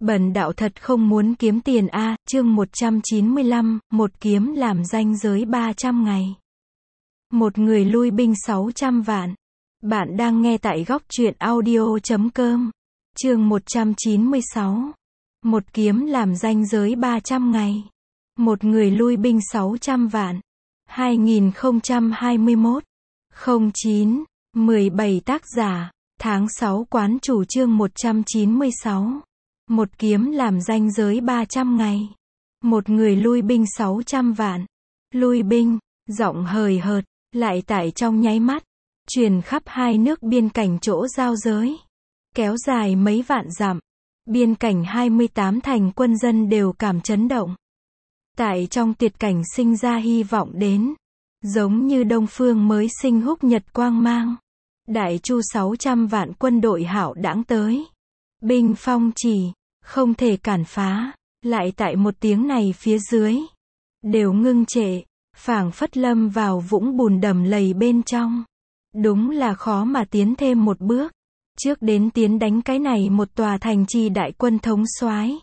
Bần đạo thật không muốn kiếm tiền a. Chương 195, một kiếm làm ranh giới 300 ngày. Một người lui binh 600 vạn. Bạn đang nghe tại góc truyện audio.com. Chương 196. Một kiếm làm ranh giới 300 ngày. Một người lui binh 600 vạn. 2021. 09. 17 tác giả. Tháng 6 quán chủ chương 196. Một kiếm làm ranh giới 300 ngày. Một người lui binh 600 vạn. Lui binh, giọng hời hợt, lại tải trong nháy mắt, truyền khắp hai nước biên cảnh chỗ giao giới. Kéo dài mấy vạn dặm. Biên cảnh 28 thành quân dân đều cảm chấn động. Tại trong tuyệt cảnh sinh ra hy vọng đến. Giống như Đông Phương mới sinh húc nhật quang mang. Đại Chu 600 vạn quân đội hạo đãng tới. Binh phong chỉ, không thể cản phá. Lại tại một tiếng này phía dưới. Đều ngưng trệ, phảng phất lâm vào vũng bùn đầm lầy bên trong. Đúng là khó mà tiến thêm một bước. Trước đến tiến đánh cái này một tòa thành trì đại quân thống soái.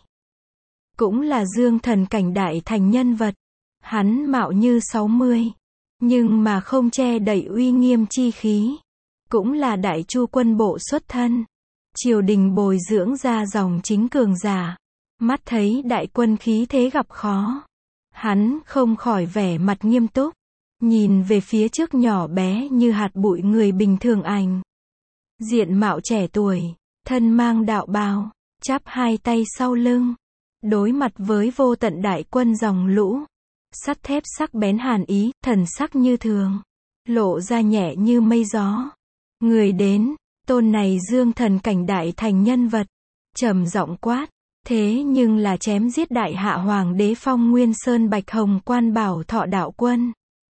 Cũng là Dương Thần cảnh đại thành nhân vật. Hắn mạo như 60. Nhưng mà không che đậy uy nghiêm chi khí. Cũng là Đại Chu quân bộ xuất thân. Triều đình bồi dưỡng ra dòng chính cường giả. Mắt thấy đại quân khí thế gặp khó. Hắn không khỏi vẻ mặt nghiêm túc. Nhìn về phía trước nhỏ bé như hạt bụi người bình thường ảnh. Diện mạo trẻ tuổi, thân mang đạo bào, chắp hai tay sau lưng. Đối mặt với vô tận đại quân dòng lũ. Sắt thép sắc bén hàn ý, thần sắc như thường. Lộ ra nhẹ như mây gió. Người đến, tôn này Dương Thần cảnh đại thành nhân vật. Trầm giọng quát. Thế nhưng là chém giết đại hạ hoàng đế Phong Nguyên Sơn Bạch Hồng Quan Bảo Thọ đạo quân.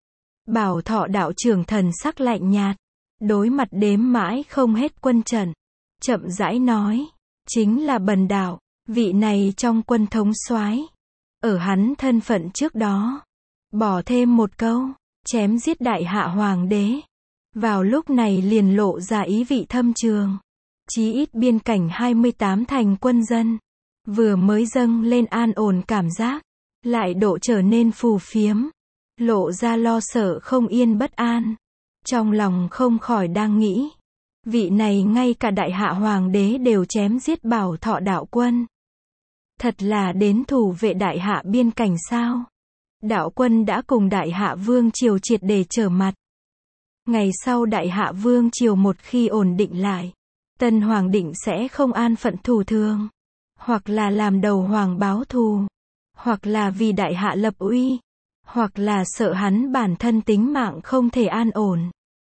Bảo Thọ đạo trưởng thần sắc lạnh nhạt. Đối mặt đếm mãi không hết quân trận. Chậm rãi nói. Chính là bần đạo, vị này trong quân thống soái. Ở hắn thân phận trước đó. Bỏ thêm một câu. Chém giết đại hạ hoàng đế. Vào lúc này liền lộ ra ý vị thâm trường. Chí ít biên cảnh 28 thành quân dân. Vừa mới dâng lên an ổn cảm giác. Lại độ trở nên phù phiếm. Lộ ra lo sợ không yên bất an. Trong lòng không khỏi đang nghĩ. Vị này ngay cả đại hạ hoàng đế đều chém giết Bảo Thọ đạo quân. Thật là đến thủ vệ đại hạ biên cảnh sao? Đạo quân đã cùng đại hạ vương triều triệt để trở mặt. Ngày sau đại hạ vương triều một khi ổn định lại. Tân hoàng định sẽ không an phận thủ thường. Hoặc là làm đầu hoàng báo thù. Hoặc là vì đại hạ lập uy. Hoặc là sợ hắn bản thân tính mạng không thể an ổn.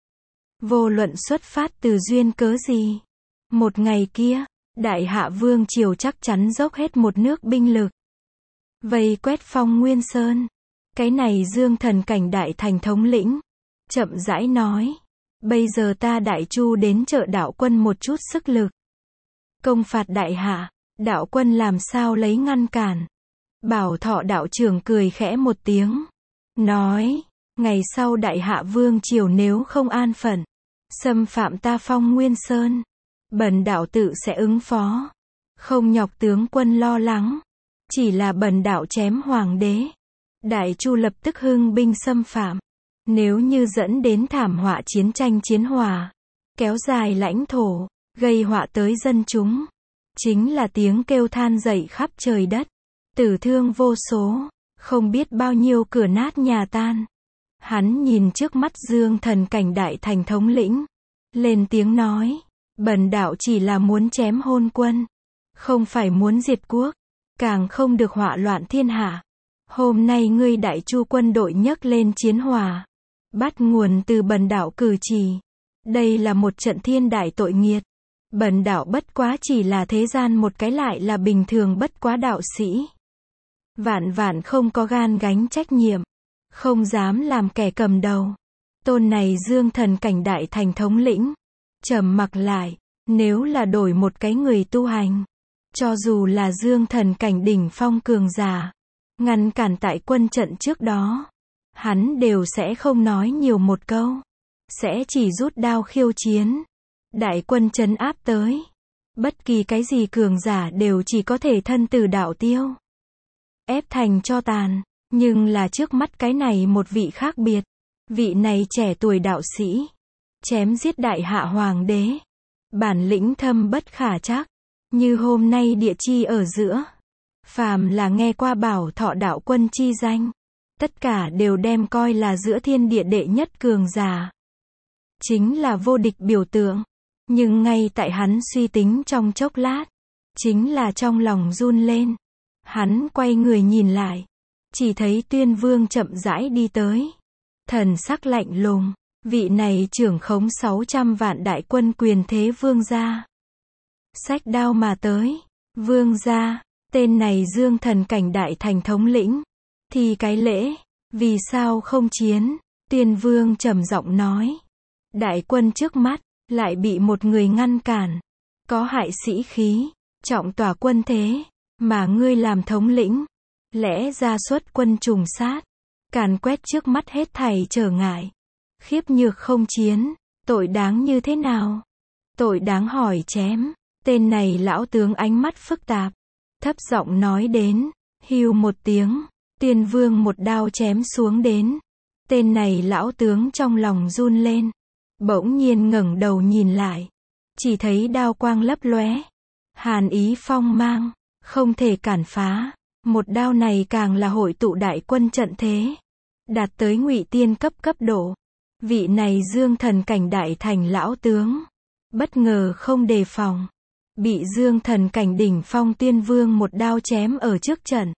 Vô luận xuất phát từ duyên cớ gì. Một ngày kia, đại hạ vương triều chắc chắn dốc hết một nước binh lực. Vây quét Phong Nguyên Sơn. Cái này Dương Thần cảnh đại thành thống lĩnh. Chậm rãi nói. Bây giờ ta Đại Chu đến trợ đạo quân một chút sức lực. Công phạt đại hạ. Đạo quân làm sao lấy ngăn cản. Bảo Thọ đạo trưởng cười khẽ một tiếng. Nói. Ngày sau đại hạ vương triều nếu không an phận. Xâm phạm ta Phong Nguyên Sơn. Bần đạo tự sẽ ứng phó. Không nhọc tướng quân lo lắng. Chỉ là bần đạo chém hoàng đế. Đại Chu lập tức hưng binh xâm phạm. Nếu như dẫn đến thảm họa chiến tranh chiến hòa. Kéo dài lãnh thổ. Gây họa tới dân chúng. Chính là tiếng kêu than dậy khắp trời đất. Tử thương vô số. Không biết bao nhiêu cửa nát nhà tan. Hắn nhìn trước mắt Dương Thần cảnh đại thành thống lĩnh. Lên tiếng nói. Bần đạo chỉ là muốn chém hôn quân. Không phải muốn diệt quốc. Càng không được họa loạn thiên hạ. Hôm nay ngươi Đại Chu quân đội nhấc lên chiến hòa. Bắt nguồn từ bần đạo cử chỉ. Đây là một trận thiên đại tội nghiệt. Bần đạo bất quá chỉ là thế gian một cái lại là bình thường bất quá đạo sĩ. Vạn vạn không có gan gánh trách nhiệm. Không dám làm kẻ cầm đầu. Tôn này Dương Thần cảnh đại thành thống lĩnh. Trầm mặc lại. Nếu là đổi một cái người tu hành. Cho dù là Dương Thần cảnh đỉnh phong cường giả. Ngăn cản tại quân trận trước đó. Hắn đều sẽ không nói nhiều một câu. Sẽ chỉ rút đao khiêu chiến. Đại quân trấn áp tới. Bất kỳ cái gì cường giả đều chỉ có thể thân tử đạo tiêu, ép thành tro tàn. Nhưng là trước mắt cái này một vị khác biệt. Vị này trẻ tuổi đạo sĩ, chém giết đại hạ hoàng đế, bản lĩnh thâm bất khả trắc, như hôm nay địa chi ở giữa. Phàm là nghe qua Bảo Thọ đạo quân chi danh, tất cả đều đem coi là giữa thiên địa đệ nhất cường giả. Chính là vô địch biểu tượng. Nhưng ngay tại hắn suy tính trong chốc lát, chính là trong lòng run lên. Hắn quay người nhìn lại, chỉ thấy Tuyên Vương chậm rãi đi tới. Thần sắc lạnh lùng, vị này trưởng khống 600 vạn đại quân quyền thế vương gia. Xách đao mà tới, vương gia, tên này Dương Thần cảnh đại thành thống lĩnh. Thì cái lễ, vì sao không chiến? Tuyên Vương trầm giọng nói. Đại quân trước mắt, lại bị một người ngăn cản. Có hại sĩ khí, trọng tỏa quân thế, mà ngươi làm thống lĩnh. Lẽ ra xuất quân trùng sát, càn quét trước mắt hết thảy trở ngại. Khiếp nhược không chiến, tội đáng như thế nào? Tội đáng hỏi chém. Tên này lão tướng ánh mắt phức tạp, thấp giọng nói đến. Hưu một tiếng, Tuyên Vương một đao chém xuống đến. Tên này lão tướng trong lòng run lên, bỗng nhiên ngẩng đầu nhìn lại, chỉ thấy đao quang lấp lóe, hàn ý phong mang, không thể cản phá. Một đao này càng là hội tụ đại quân trận thế, đạt tới ngụy tiên cấp độ. Vị này Dương Thần cảnh đại thành lão tướng, bất ngờ không đề phòng, bị Dương Thần cảnh đỉnh phong Tuyên Vương một đao chém ở trước trận.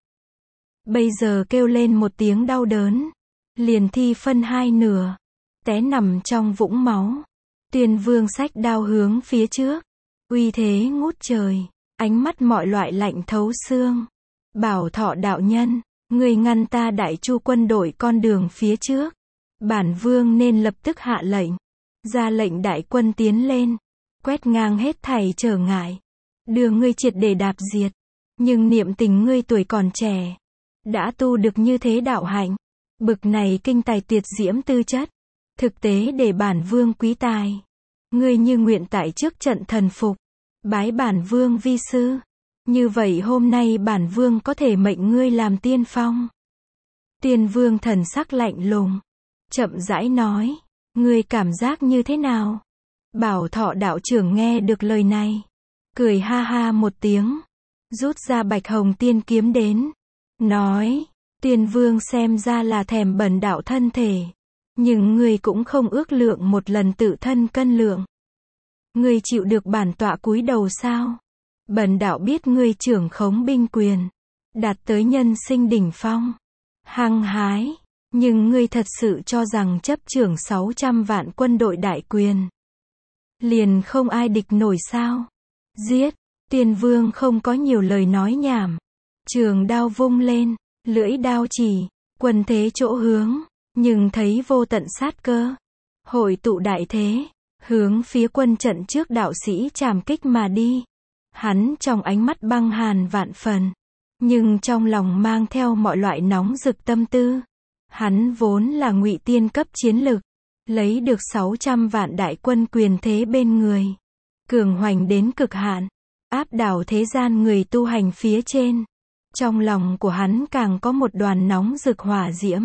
Bây giờ kêu lên một tiếng đau đớn, liền thi phân hai nửa, té nằm trong vũng máu. Tuyên Vương xách đao hướng phía trước, uy thế ngút trời, ánh mắt mọi loại lạnh thấu xương. Bảo Thọ đạo nhân, người ngăn ta Đại Chu quân đội con đường phía trước. Bản vương nên lập tức hạ lệnh, ra lệnh đại quân tiến lên, quét ngang hết thảy trở ngại, đưa ngươi triệt để đạp diệt. Nhưng niệm tình ngươi tuổi còn trẻ, đã tu được như thế đạo hạnh, bực này kinh tài tuyệt diễm tư chất, thực tế để bản vương quý tài. Ngươi như nguyện tại trước trận thần phục, bái bản vương vi sư, như vậy hôm nay bản vương có thể mệnh ngươi làm tiên phong. Tuyên Vương thần sắc lạnh lùng, chậm rãi nói, ngươi cảm giác như thế nào? Bảo Thọ đạo trưởng nghe được lời này, cười ha ha một tiếng, rút ra Bạch Hồng Tiên kiếm đến, nói, Tuyên Vương xem ra là thèm bần đạo thân thể, nhưng ngươi cũng không ước lượng một lần tự thân cân lượng. Ngươi chịu được bản tọa cúi đầu sao? Bần đạo biết ngươi trưởng khống binh quyền, đạt tới nhân sinh đỉnh phong, hăng hái, nhưng ngươi thật sự cho rằng chấp trưởng 600 vạn quân đội đại quyền, liền không ai địch nổi sao? Giết! Tuyên Vương không có nhiều lời nói nhảm, trường đao vung lên, lưỡi đao chỉ, quân thế chỗ hướng, nhưng thấy vô tận sát cơ, hội tụ đại thế, hướng phía quân trận trước đạo sĩ trảm kích mà đi. Hắn trong ánh mắt băng hàn vạn phần, nhưng trong lòng mang theo mọi loại nóng rực tâm tư. Hắn vốn là ngụy tiên cấp chiến lực, lấy được 600 vạn đại quân quyền thế bên người, cường hoành đến cực hạn, áp đảo thế gian người tu hành phía trên. Trong lòng của hắn càng có một đoàn nóng rực hỏa diễm,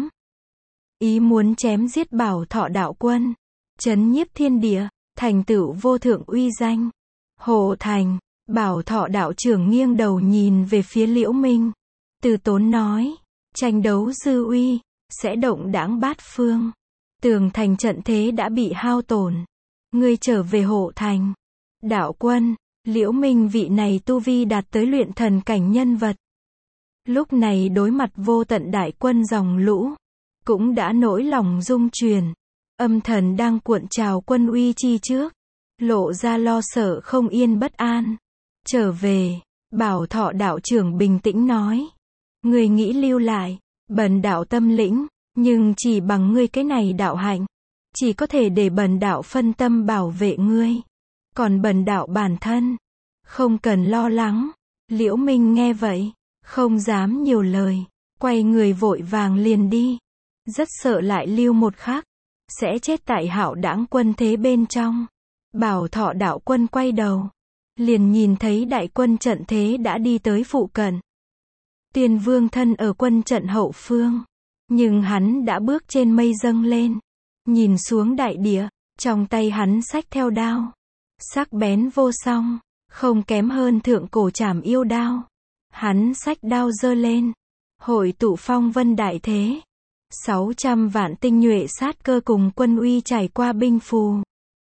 ý muốn chém giết Bảo Thọ đạo quân, chấn nhiếp thiên địa, thành tựu vô thượng uy danh. Hộ thành, Bảo Thọ đạo trưởng nghiêng đầu nhìn về phía Liễu Minh, từ tốn nói, tranh đấu dư uy, sẽ động đãng bát phương. Tường thành trận thế đã bị hao tổn, ngươi trở về hộ thành. Đạo quân, Liễu Minh vị này tu vi đạt tới luyện thần cảnh nhân vật, lúc này đối mặt vô tận đại quân dòng lũ, cũng đã nỗi lòng rung chuyển, âm thần đang cuộn trào quân uy chi trước, lộ ra lo sợ không yên bất an. Trở về, Bảo Thọ đạo trưởng bình tĩnh nói, ngươi nghĩ lưu lại, bần đạo tâm lĩnh, nhưng chỉ bằng ngươi cái này đạo hạnh, chỉ có thể để bần đạo phân tâm bảo vệ ngươi, còn bần đạo bản thân, không cần lo lắng. Liễu Minh nghe vậy, không dám nhiều lời, quay người vội vàng liền đi, rất sợ lại lưu một khắc, sẽ chết tại hạo đãng quân thế bên trong. Bảo Thọ đạo quân quay đầu, liền nhìn thấy đại quân trận thế đã đi tới phụ cận. Tuyên Vương thân ở quân trận hậu phương, nhưng hắn đã bước trên mây dâng lên, nhìn xuống đại địa, trong tay hắn xách theo đao, sắc bén vô song, không kém hơn thượng cổ trảm yêu đao. Hắn xách đao giơ lên, hội tụ phong vân đại thế, 600 vạn tinh nhuệ sát cơ cùng quân uy trải qua binh phù,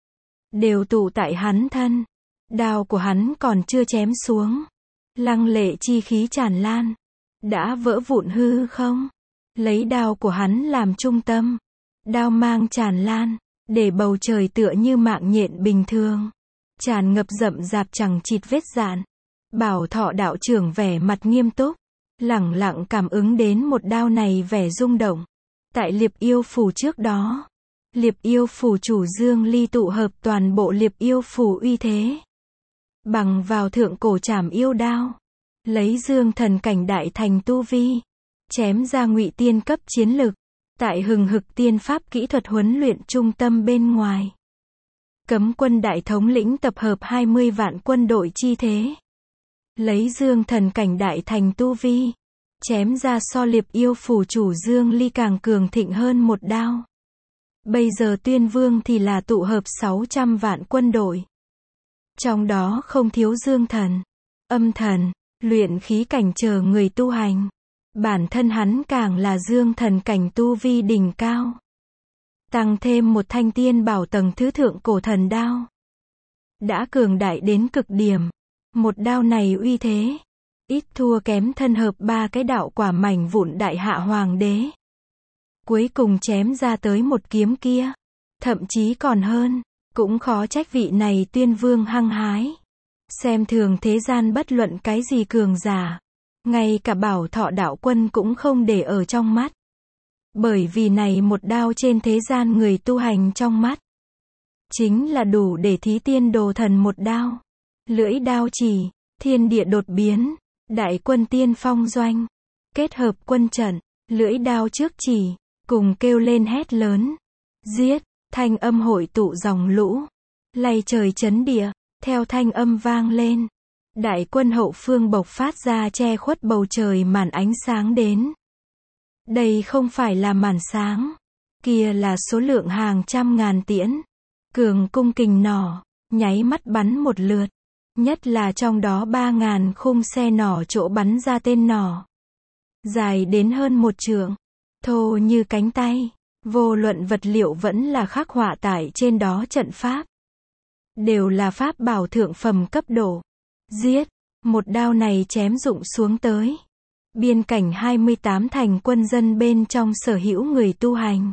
đều tụ tại hắn thân. Đao của hắn còn chưa chém xuống, lăng lệ chi khí tràn lan, đã vỡ vụn hư không. Lấy đao của hắn làm trung tâm, đao mang tràn lan, để bầu trời tựa như mạng nhện bình thường, tràn ngập rậm rạp chẳng chịt vết dạn. Bảo Thọ đạo trưởng vẻ mặt nghiêm túc, lẳng lặng cảm ứng đến một đao này vẻ rung động. Tại Liệp Yêu Phủ trước đó, Liệp Yêu Phủ chủ Dương Ly tụ hợp toàn bộ Liệp Yêu Phủ uy thế, bằng vào thượng cổ trảm yêu đao, lấy Dương thần cảnh đại thành tu vi, chém ra ngụy tiên cấp chiến lực, tại hừng hực tiên pháp kỹ thuật huấn luyện trung tâm bên ngoài. Cấm quân đại thống lĩnh tập hợp 20 vạn quân đội chi thế, lấy Dương thần cảnh đại thành tu vi, chém ra so Liệp Yêu Phủ chủ Dương Ly càng cường thịnh hơn một đao. Bây giờ Tuyên Vương thì là tụ hợp 600 vạn quân đội, trong đó không thiếu dương thần, âm thần, luyện khí cảnh chờ người tu hành. Bản thân hắn càng là dương thần cảnh tu vi đỉnh cao. Tăng thêm một thanh tiên bảo tầng thứ thượng cổ thần đao, đã cường đại đến cực điểm. Một đao này uy thế, ít thua kém thân hợp 3 cái đạo quả mảnh vụn đại hạ hoàng đế. Cuối cùng chém ra tới một kiếm kia, thậm chí còn hơn. Cũng khó trách vị này Tuyên Vương hăng hái, xem thường thế gian bất luận cái gì cường giả, ngay cả Bảo Thọ đạo quân cũng không để ở trong mắt. Bởi vì này một đao trên thế gian người tu hành trong mắt, chính là đủ để thí tiên đồ thần một đao. Lưỡi đao chỉ, thiên địa đột biến, đại quân tiên phong doanh, kết hợp quân trận, lưỡi đao trước chỉ, cùng kêu lên hét lớn, giết. Thanh âm hội tụ dòng lũ, lay trời chấn địa, theo thanh âm vang lên. Đại quân hậu phương bộc phát ra che khuất bầu trời màn ánh sáng đến. Đây không phải là màn sáng, kia là số lượng hàng trăm ngàn tiễn. Cường cung kình nỏ, nháy mắt bắn một lượt. Nhất là trong đó 3.000 khung xe nỏ chỗ bắn ra tên nỏ, dài đến hơn 1 trượng, thô như cánh tay. Vô luận vật liệu vẫn là khắc họa tại trên đó trận pháp, đều là pháp bảo thượng phẩm cấp độ. Giết, một đao này chém rụng xuống tới. Biên cảnh 28 thành quân dân bên trong sở hữu người tu hành,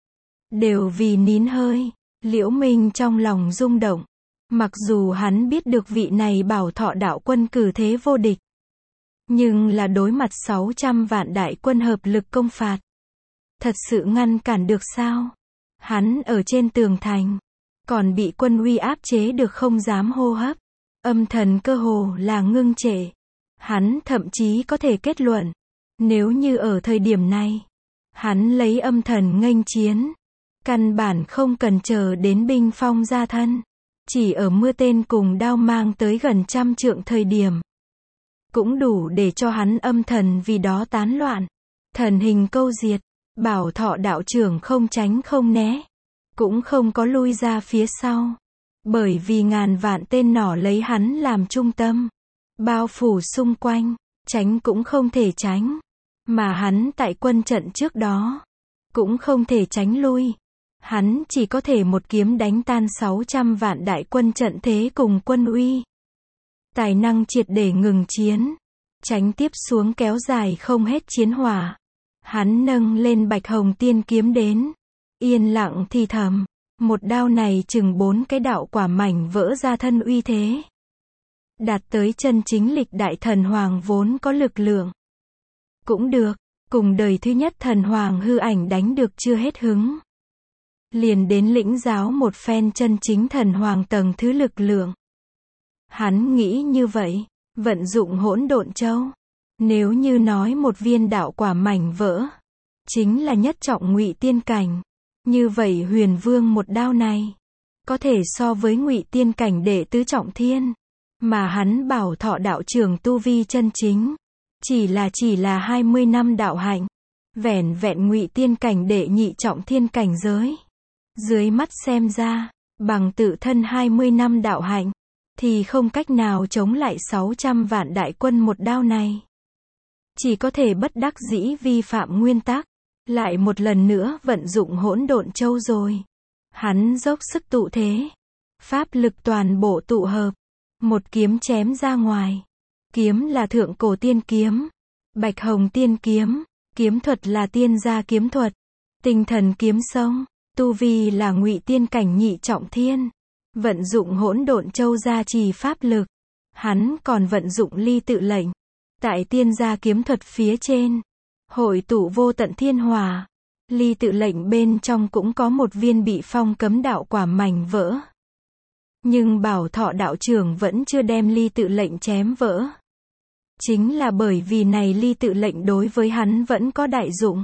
đều vì nín hơi. Liễu Minh trong lòng rung động. Mặc dù hắn biết được vị này Bảo Thọ đạo quân cử thế vô địch, nhưng là đối mặt 600 vạn đại quân hợp lực công phạt, thật sự ngăn cản được sao? Hắn ở trên tường thành, còn bị quân uy áp chế được không dám hô hấp. Âm thần cơ hồ là ngưng trệ. Hắn thậm chí có thể kết luận, nếu như ở thời điểm này, hắn lấy âm thần nghênh chiến, căn bản không cần chờ đến binh phong ra thân. Chỉ ở mưa tên cùng đao mang tới gần 100 trượng thời điểm, cũng đủ để cho hắn âm thần vì đó tán loạn. Thần hình câu diệt. Bảo Thọ đạo trưởng không tránh không né, cũng không có lui ra phía sau, bởi vì ngàn vạn tên nỏ lấy hắn làm trung tâm, bao phủ xung quanh, tránh cũng không thể tránh, mà hắn tại quân trận trước đó, cũng không thể tránh lui. Hắn chỉ có thể một kiếm đánh tan 600 vạn đại quân trận thế cùng quân uy. Tài năng triệt để ngừng chiến, tránh tiếp xuống kéo dài không hết chiến hỏa. Hắn nâng lên Bạch Hồng Tiên kiếm đến, yên lặng thì thầm, một đao này chừng 4 cái đạo quả mảnh vỡ ra thân uy thế, đạt tới chân chính lịch đại thần hoàng vốn có lực lượng. Cũng được, cùng đời thứ nhất thần hoàng hư ảnh đánh được chưa hết hứng, liền đến lĩnh giáo một phen chân chính thần hoàng tầng thứ lực lượng. Hắn nghĩ như vậy, vận dụng hỗn độn châu. Nếu như nói một viên đạo quả mảnh vỡ, chính là nhất trọng ngụy tiên cảnh, như vậy Huyền Vương một đao này, có thể so với ngụy tiên cảnh đệ tứ trọng thiên. Mà hắn Bảo Thọ đạo trưởng tu vi chân chính, chỉ là 20 năm đạo hạnh, vẻn vẹn ngụy tiên cảnh đệ nhị trọng thiên cảnh giới. Dưới mắt xem ra, bằng tự thân 20 năm đạo hạnh, thì không cách nào chống lại 600 vạn đại quân một đao này. Chỉ có thể bất đắc dĩ vi phạm nguyên tắc, lại một lần nữa vận dụng hỗn độn châu rồi. Hắn dốc sức tụ thế, pháp lực toàn bộ tụ hợp, một kiếm chém ra ngoài. Kiếm là thượng cổ tiên kiếm, Bạch Hồng tiên kiếm, kiếm thuật là tiên gia kiếm thuật, tinh thần kiếm sông, tu vi là ngụy tiên cảnh nhị trọng thiên. Vận dụng hỗn độn châu gia trì pháp lực, hắn còn vận dụng ly tự lệnh, tại tiên gia kiếm thuật phía trên, hội tụ vô tận thiên hỏa. Ly tự lệnh bên trong cũng có một viên bị phong cấm đạo quả mảnh vỡ. Nhưng Bảo Thọ đạo trưởng vẫn chưa đem ly tự lệnh chém vỡ. Chính là bởi vì này ly tự lệnh đối với hắn vẫn có đại dụng.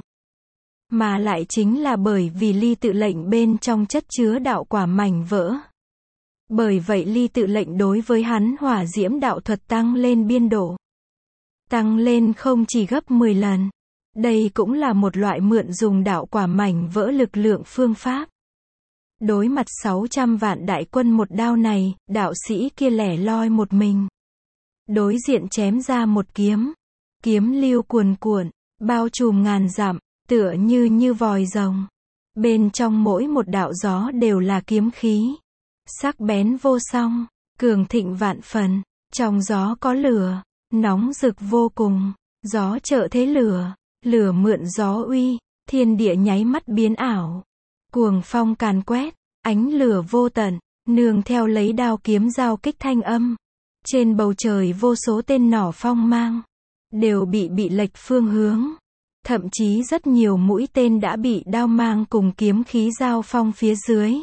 Mà lại chính là bởi vì ly tự lệnh bên trong chất chứa đạo quả mảnh vỡ. Bởi vậy ly tự lệnh đối với hắn hỏa diễm đạo thuật tăng lên biên độ. Tăng lên không chỉ gấp 10 lần. Đây cũng là một loại mượn dùng đạo quả mảnh vỡ lực lượng phương pháp. Đối mặt 600 vạn đại quân một đao này, đạo sĩ kia lẻ loi một mình. Đối diện chém ra một kiếm. Kiếm lưu cuồn cuộn, bao trùm ngàn dặm, tựa như vòi rồng. Bên trong mỗi một đạo gió đều là kiếm khí. Sắc bén vô song, cường thịnh vạn phần. Trong gió có lửa, nóng rực vô cùng. Gió trợ thế lửa, lửa mượn gió uy, thiên địa nháy mắt biến ảo. Cuồng phong càn quét, ánh lửa vô tận, nương theo lấy đao kiếm giao kích thanh âm. Trên bầu trời vô số tên nỏ phong mang, đều bị lệch phương hướng. Thậm chí rất nhiều mũi tên đã bị đao mang cùng kiếm khí giao phong phía dưới.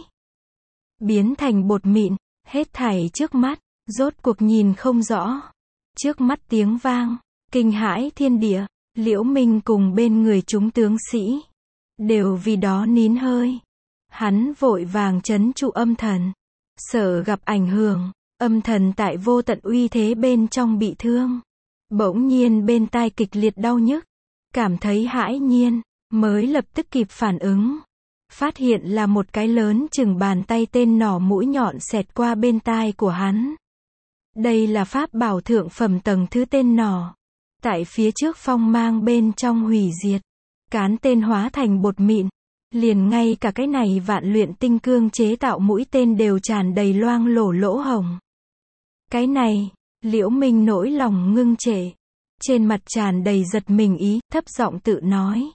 Biến thành bột mịn, hết thảy trước mắt, rốt cuộc nhìn không rõ. Trước mắt tiếng vang, kinh hãi thiên địa, Liễu Minh cùng bên người chúng tướng sĩ, đều vì đó nín hơi. Hắn vội vàng trấn trụ âm thần, sợ gặp ảnh hưởng, âm thần tại vô tận uy thế bên trong bị thương. Bỗng nhiên bên tai kịch liệt đau nhức, cảm thấy hãi nhiên, mới lập tức kịp phản ứng. Phát hiện là một cái lớn chừng bàn tay tên nỏ mũi nhọn xẹt qua bên tai của hắn. Đây là pháp bảo thượng phẩm tầng thứ tên nỏ. Tại phía trước phong mang bên trong hủy diệt. Cán tên hóa thành bột mịn. Liền ngay cả cái này vạn luyện tinh cương chế tạo mũi tên đều tràn đầy loang lổ lỗ hổng. Cái này, Liễu Minh nỗi lòng ngưng trệ. Trên mặt tràn đầy giật mình ý, thấp giọng tự nói.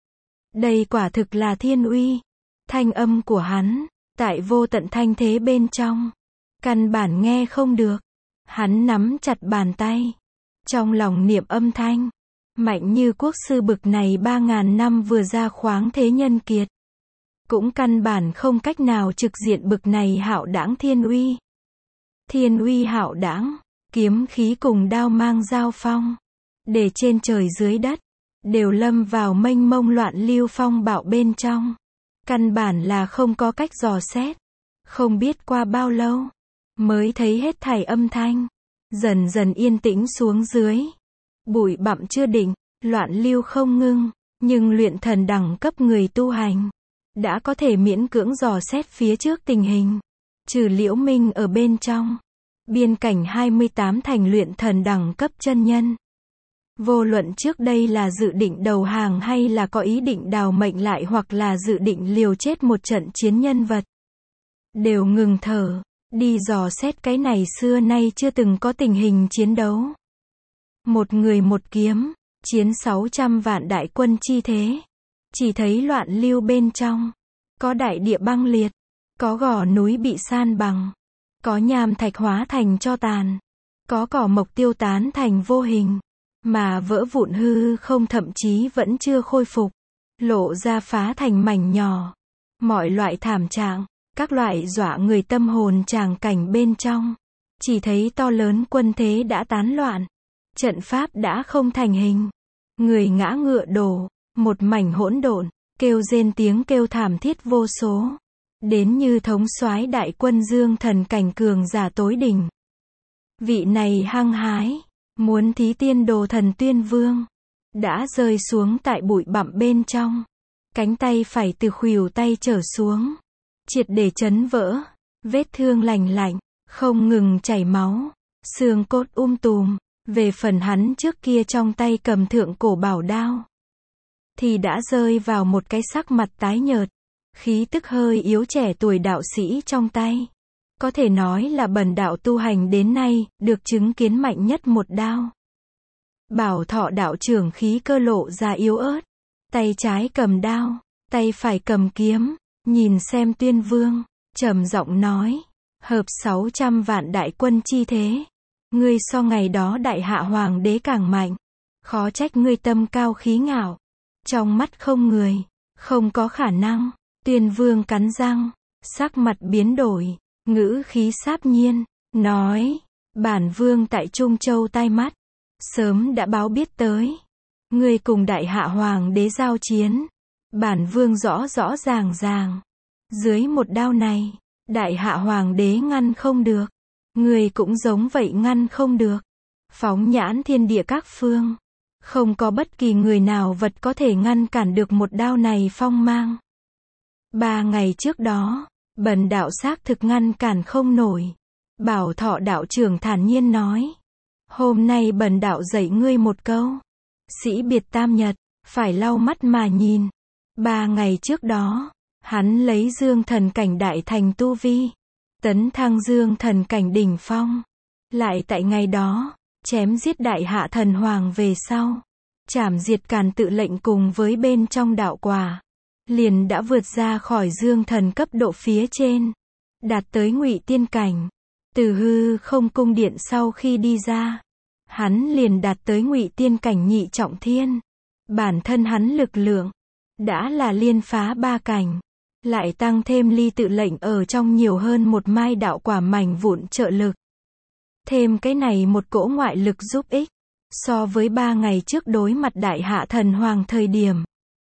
Đây quả thực là thiên uy. Thanh âm của hắn, tại vô tận thanh thế bên trong. Căn bản nghe không được. Hắn nắm chặt bàn tay. Trong lòng niệm âm thanh. Mạnh như quốc sư bực này 3.000 năm vừa ra khoáng thế nhân kiệt. Cũng căn bản không cách nào trực diện bực này hạo đãng thiên uy. Thiên uy hạo đãng, kiếm khí cùng đao mang giao phong. Để trên trời dưới đất, đều lâm vào mênh mông loạn lưu phong bạo bên trong. Căn bản là không có cách dò xét. Không biết qua bao lâu, mới thấy hết thảy âm thanh. Dần dần yên tĩnh xuống dưới. Bụi bặm chưa định, loạn lưu không ngưng. Nhưng luyện thần đẳng cấp người tu hành, đã có thể miễn cưỡng dò xét phía trước tình hình. Trừ Liễu Minh ở bên trong. Biên cảnh 28 thành luyện thần đẳng cấp chân nhân. Vô luận trước đây là dự định đầu hàng hay là có ý định đào mệnh lại hoặc là dự định liều chết một trận chiến nhân vật. Đều ngừng thở, đi dò xét cái này xưa nay chưa từng có tình hình chiến đấu. Một người một kiếm, chiến 600 vạn đại quân chi thế. Chỉ thấy loạn lưu bên trong. Có đại địa băng liệt, có gò núi bị san bằng, có nham thạch hóa thành tro tàn, có cỏ mộc tiêu tán thành vô hình. Mà vỡ vụn hư không thậm chí vẫn chưa khôi phục, lộ ra phá thành mảnh nhỏ. Mọi loại thảm trạng, các loại dọa người tâm hồn tràng cảnh bên trong. Chỉ thấy to lớn quân thế đã tán loạn, trận pháp đã không thành hình, người ngã ngựa đổ, một mảnh hỗn độn, kêu rên tiếng kêu thảm thiết vô số. Đến như thống soái đại quân dương thần cảnh cường giả tối đỉnh. Vị này hăng hái, muốn thí tiên đồ thần Tuyên Vương, đã rơi xuống tại bụi bặm bên trong. Cánh tay phải từ khuỷu tay trở xuống, triệt để chấn vỡ, vết thương lành lạnh, không ngừng chảy máu, xương cốt tùm. Về phần hắn trước kia trong tay cầm thượng cổ bảo đao, thì đã rơi vào một cái sắc mặt tái nhợt, khí tức hơi yếu trẻ tuổi đạo sĩ trong tay. Có thể nói là bần đạo tu hành đến nay, được chứng kiến mạnh nhất một đao. Bảo Thọ đạo trưởng khí cơ lộ ra yếu ớt, tay trái cầm đao, tay phải cầm kiếm, nhìn xem Tuyên Vương, trầm giọng nói, hợp 600 vạn đại quân chi thế. Ngươi so ngày đó đại hạ hoàng đế càng mạnh, khó trách ngươi tâm cao khí ngạo, trong mắt không người, không có khả năng. Tuyên Vương cắn răng, sắc mặt biến đổi, ngữ khí sáp nhiên, nói, bản vương tại Trung Châu tai mắt, sớm đã báo biết tới. Ngươi cùng đại hạ hoàng đế giao chiến, bản vương rõ rõ ràng ràng. Dưới một đao này, đại hạ hoàng đế ngăn không được. Ngươi cũng giống vậy ngăn không được. Phóng nhãn thiên địa các phương, không có bất kỳ người nào vật có thể ngăn cản được một đao này phong mang. 3 ngày trước đó, bần đạo xác thực ngăn cản không nổi. Bảo Thọ đạo trưởng thản nhiên nói. Hôm nay bần đạo dạy ngươi một câu. Sĩ biệt tam nhật, phải lau mắt mà nhìn. 3 ngày trước đó, hắn lấy dương thần cảnh đại thành tu vi, tấn thăng dương thần cảnh đỉnh phong. Lại tại ngày đó, chém giết đại hạ thần hoàng về sau, trảm diệt Càn Tự lệnh cùng với bên trong đạo quả, liền đã vượt ra khỏi dương thần cấp độ phía trên, đạt tới Ngụy tiên cảnh. Từ hư không cung điện sau khi đi ra, hắn liền đạt tới Ngụy tiên cảnh nhị trọng thiên. Bản thân hắn lực lượng đã là liên phá 3 cảnh, lại tăng thêm Ly Tự lệnh ở trong nhiều hơn một mai đạo quả mảnh vụn trợ lực. Thêm cái này một cỗ ngoại lực giúp ích, so với 3 ngày trước đối mặt đại hạ thần hoàng thời điểm,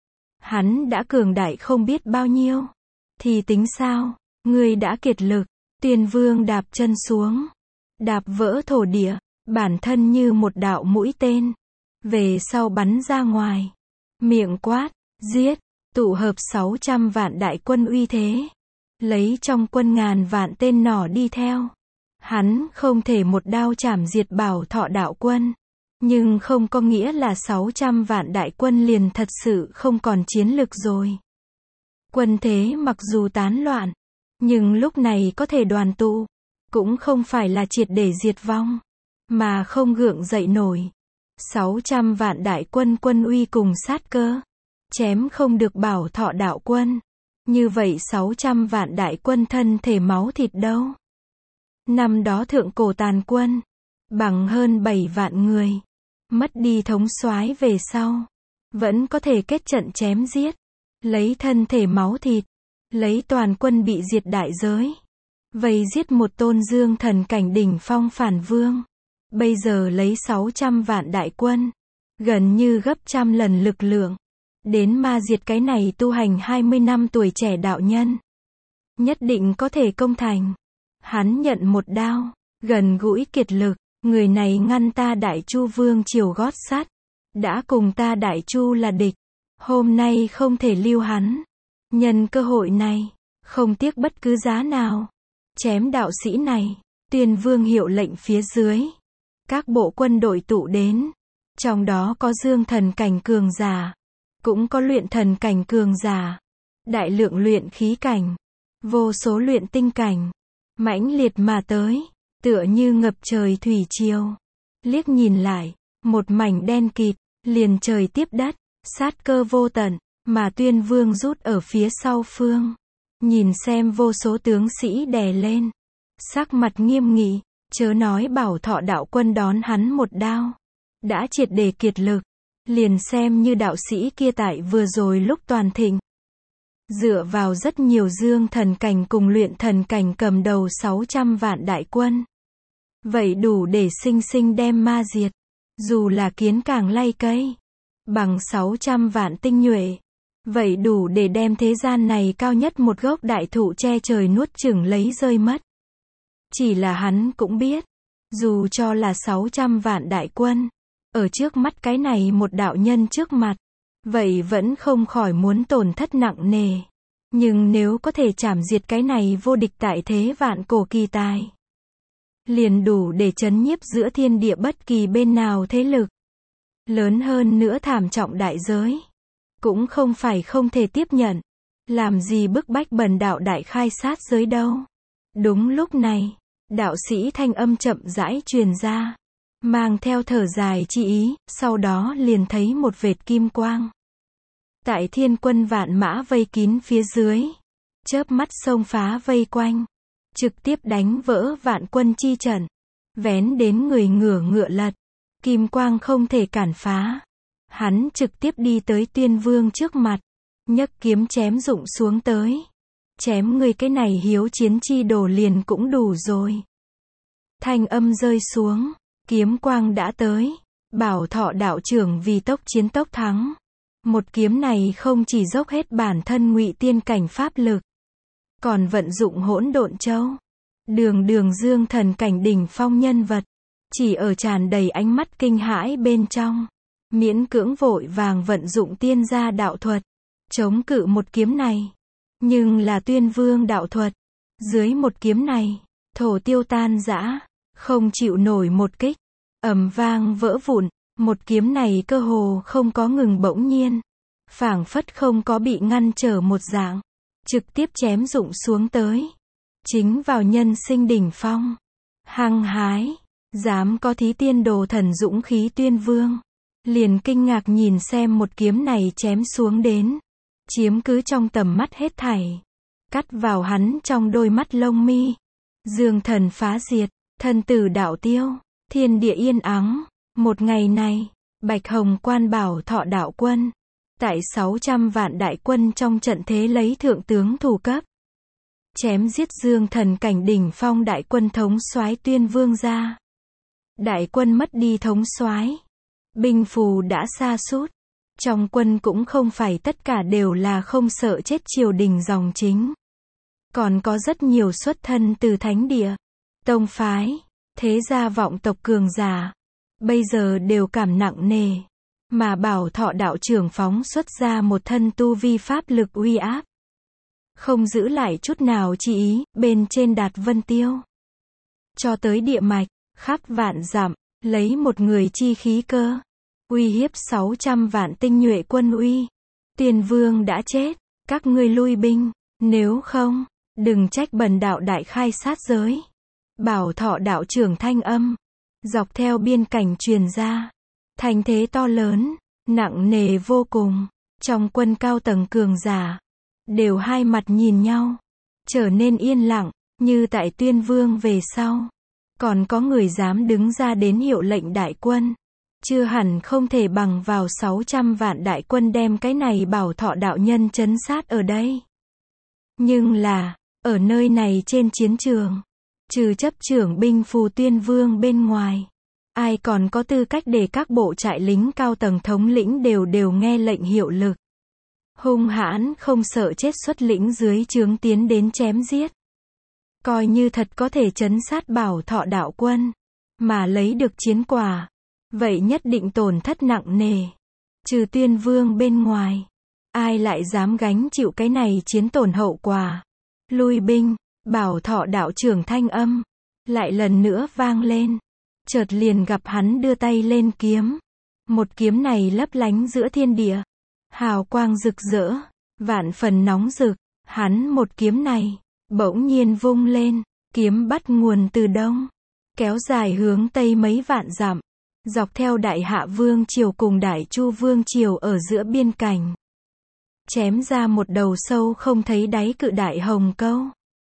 hắn đã cường đại không biết bao nhiêu. Thì tính sao, ngươi đã kiệt lực. Tuyên Vương đạp chân xuống, đạp vỡ thổ địa, bản thân như một đạo mũi tên, về sau bắn ra ngoài, miệng quát, giết, tụ hợp 600 vạn đại quân uy thế, lấy trong quân ngàn vạn tên nỏ đi theo. Hắn không thể một đao chảm diệt Bảo Thọ đạo quân, nhưng không có nghĩa là 600 vạn đại quân liền thật sự không còn chiến lực rồi. Quân thế mặc dù tán loạn, nhưng lúc này có thể đoàn tụ, cũng không phải là triệt để diệt vong, mà không gượng dậy nổi. 600 vạn đại quân quân uy cùng sát cơ, chém không được Bảo Thọ đạo quân. Như vậy 600 vạn đại quân thân thể máu thịt đâu? Năm đó thượng cổ tàn quân, bằng hơn 7 vạn người, mất đi thống soái về sau, vẫn có thể kết trận chém giết, lấy thân thể máu thịt, lấy toàn quân bị diệt đại giới, vây giết một tôn dương thần cảnh đỉnh phong phản vương. Bây giờ lấy 600 vạn đại quân, gần như gấp trăm lần lực lượng, đến ma diệt cái này tu hành 20 năm tuổi trẻ đạo nhân, nhất định có thể công thành. Hắn nhận một đao, gần gũi kiệt lực, người này ngăn ta Đại Chu vương triều gót sắt, đã cùng ta Đại Chu là địch, hôm nay không thể lưu hắn. Nhân cơ hội này, không tiếc bất cứ giá nào, chém đạo sĩ này. Tuyên Vương hiệu lệnh phía dưới, các bộ quân đội tụ đến, trong đó có dương thần cảnh cường giả, cũng có luyện thần cảnh cường giả, đại lượng luyện khí cảnh, vô số luyện tinh cảnh, mãnh liệt mà tới, tựa như ngập trời thủy triều. Liếc nhìn lại, một mảnh đen kịt, liền trời tiếp đất, sát cơ vô tận, mà Tuyên Vương rút ở phía sau phương, nhìn xem vô số tướng sĩ đè lên, sắc mặt nghiêm nghị, chớ nói Bảo Thọ đạo quân đón hắn một đao, đã triệt để kiệt lực, liền xem như đạo sĩ kia tại vừa rồi lúc toàn thịnh, dựa vào rất nhiều dương thần cảnh cùng luyện thần cảnh cầm đầu 600 vạn đại quân, vậy đủ để sinh sinh đem ma diệt. Dù là kiến càng lay cây, bằng 600 vạn tinh nhuệ, vậy đủ để đem thế gian này cao nhất một gốc đại thụ che trời nuốt chửng lấy rơi mất. Chỉ là hắn cũng biết, Dù cho là 600 vạn đại quân, ở trước mắt cái này một đạo nhân trước mặt, vậy vẫn không khỏi muốn tổn thất nặng nề. Nhưng nếu có thể chảm diệt cái này vô địch tại thế vạn cổ kỳ tài, liền đủ để chấn nhiếp giữa thiên địa bất kỳ bên nào thế lực. Lớn hơn nữa thảm trọng đại giới, cũng không phải không thể tiếp nhận. Làm gì bức bách bần đạo đại khai sát giới đâu. Đúng lúc này, đạo sĩ thanh âm chậm rãi truyền ra, mang theo thở dài chi ý, sau đó liền thấy một vệt kim quang. Tại thiên quân vạn mã vây kín phía dưới, chớp mắt xông phá vây quanh, trực tiếp đánh vỡ vạn quân chi trận, vén đến người ngửa ngựa lật, kim quang không thể cản phá. Hắn trực tiếp đi tới Tuyên Vương trước mặt, nhấc kiếm chém rụng xuống tới. Chém người cái này hiếu chiến chi đồ liền cũng đủ rồi. Thanh âm rơi xuống, kiếm quang đã tới. Bảo Thọ đạo trưởng vì tốc chiến tốc thắng. Một kiếm này không chỉ dốc hết bản thân ngụy tiên cảnh pháp lực, còn vận dụng hỗn độn châu. Đường dương thần cảnh đỉnh phong nhân vật, chỉ ở tràn đầy ánh mắt kinh hãi bên trong, miễn cưỡng vội vàng vận dụng tiên gia đạo thuật, chống cự một kiếm này. Nhưng là Tuyên Vương đạo thuật, dưới một kiếm này, thổ tiêu tan rã, không chịu nổi một kích, ầm vang vỡ vụn. Một kiếm này cơ hồ không có ngừng, bỗng nhiên, phảng phất không có bị ngăn trở một dạng, trực tiếp chém rụng xuống tới. Chính vào nhân sinh đỉnh phong, hăng hái, dám có thí tiên đồ thần dũng khí Tuyên Vương, liền kinh ngạc nhìn xem một kiếm này chém xuống đến, chiếm cứ trong tầm mắt hết thảy, cắt vào hắn trong đôi mắt lông mi. Dương thần phá diệt, thân tử đạo tiêu, thiên địa yên ắng. Một ngày này, Bạch Hồng Quan Bảo Thọ đạo quân, tại 600 vạn đại quân trong trận thế lấy thượng tướng thủ cấp, chém giết dương thần cảnh đỉnh phong đại quân thống soái Tuyên Vương ra. Đại quân mất đi thống soái, binh phù đã sa sút, trong quân cũng không phải tất cả đều là không sợ chết triều đình dòng chính, còn có rất nhiều xuất thân từ thánh địa, tông phái, thế gia vọng tộc cường giả, bây giờ đều cảm nặng nề, mà Bảo Thọ đạo trưởng phóng xuất ra một thân tu vi pháp lực uy áp, không giữ lại chút nào chi ý, bên trên đạt vân tiêu, cho tới địa mạch, khắp vạn dặm, lấy một người chi khí cơ, uy hiếp 600 vạn tinh nhuệ quân uy. Tuyên Vương đã chết, các ngươi lui binh, nếu không, đừng trách bần đạo đại khai sát giới. Bảo Thọ đạo trưởng thanh âm, dọc theo biên cảnh truyền ra, thành thế to lớn, nặng nề vô cùng. Trong quân cao tầng cường giả, đều hai mặt nhìn nhau, trở nên yên lặng, như tại Tuyên Vương về sau. Còn có người dám đứng ra đến hiệu lệnh đại quân, chưa hẳn không thể bằng vào 600 vạn đại quân đem cái này Bảo Thọ đạo nhân trấn sát ở đây. Nhưng là, ở nơi này trên chiến trường, trừ chấp trưởng binh phù Tuyên Vương bên ngoài, ai còn có tư cách để các bộ trại lính cao tầng thống lĩnh đều nghe lệnh hiệu lực. Hung hãn không sợ chết xuất lĩnh dưới trướng tiến đến chém giết. Coi như thật có thể trấn sát Bảo Thọ đạo quân, mà lấy được chiến quả, vậy nhất định tổn thất nặng nề. Trừ Tuyên Vương bên ngoài, ai lại dám gánh chịu cái này chiến tổn hậu quả. Lui binh. Bảo Thọ đạo trưởng thanh âm, lại lần nữa vang lên. Chợt liền gặp hắn đưa tay lên kiếm. Một kiếm này lấp lánh giữa thiên địa. Hào quang rực rỡ, vạn phần nóng rực. Hắn một kiếm này, bỗng nhiên vung lên. Kiếm bắt nguồn từ đông, kéo dài hướng tây mấy vạn dặm. Dọc theo Đại Hạ Vương Triều cùng Đại Chu Vương Triều ở giữa biên cảnh. Chém ra một đầu sâu không thấy đáy cự đại hồng câu.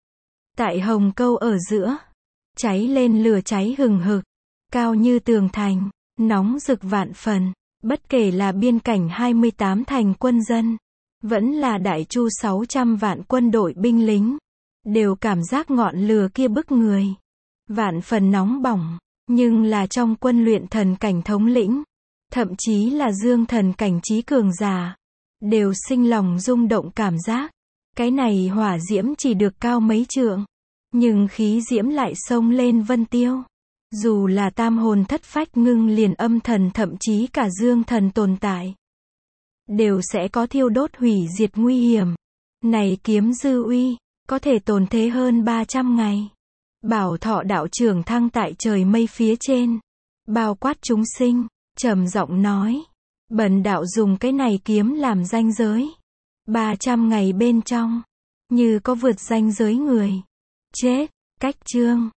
Tại hồng câu ở giữa, cháy lên lửa cháy hừng hực, cao như tường thành, nóng rực vạn phần. Bất kể là biên cảnh 28 thành quân dân, vẫn là Đại Chu 600 vạn quân đội binh lính, đều cảm giác ngọn lửa kia bức người, vạn phần nóng bỏng. Nhưng là trong quân luyện thần cảnh thống lĩnh, thậm chí là dương thần cảnh trí cường giả, đều sinh lòng rung động cảm giác. Cái này hỏa diễm chỉ được cao mấy trượng, nhưng khí diễm lại xông lên vân tiêu. Dù là tam hồn thất phách ngưng liền âm thần thậm chí cả dương thần tồn tại, đều sẽ có thiêu đốt hủy diệt nguy hiểm. Này kiếm dư uy, có thể tồn thế hơn 300 ngày. Bảo Thọ đạo trưởng thăng tại trời mây phía trên, bao quát chúng sinh, trầm giọng nói. Bần đạo dùng cái này kiếm làm ranh giới. 300 ngày bên trong, như có vượt ranh giới người chết, cách chương.